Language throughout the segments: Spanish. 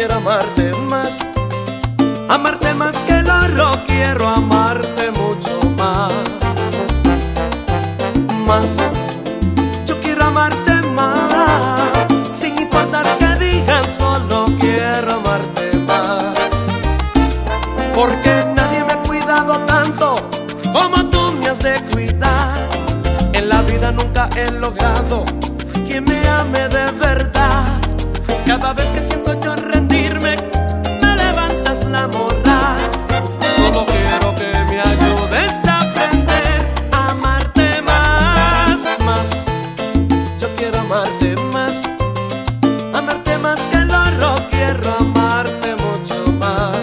quiero amarte más que el oro, quiero amarte mucho más. Yo quiero amarte más, sin importar que digan, solo quiero amarte más. Porque nadie me ha cuidado tanto como tú me has de cuidar. En la vida nunca he logrado quien me ame de verdad. Cada vez que siento yo rendirme, me levantas la moral. Solo quiero que me ayudes a aprender a amarte más. Yo quiero amarte más que el oro, quiero amarte mucho más.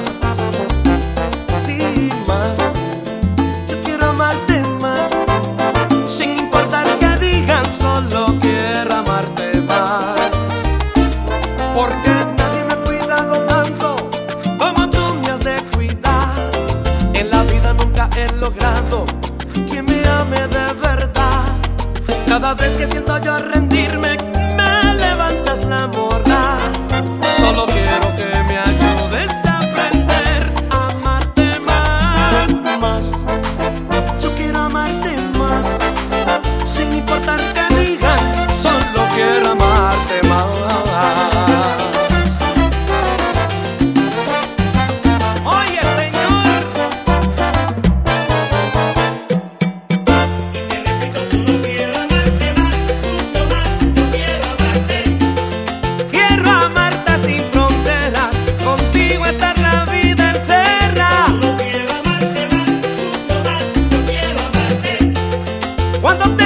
Sí, más. Yo quiero amarte más, sin importar que digan, solo quiero amarte más. Porque nadie me ha cuidado tanto como tú me has de cuidar. En la vida nunca he logrado quien me ame de verdad. Cada vez que siento yo rendirme, me levantas la moral. Solo quiero que me ayudes a aprender a amarte más. Yo quiero amarte más, sin importar que digan, solo quiero amarte más. Oye, Señor, y te repito, solo quiero amarte más, mucho más. Yo quiero amarte sin fronteras, contigo estar la vida entera. solo quiero amarte más, mucho más. Yo quiero amarte. Cuando te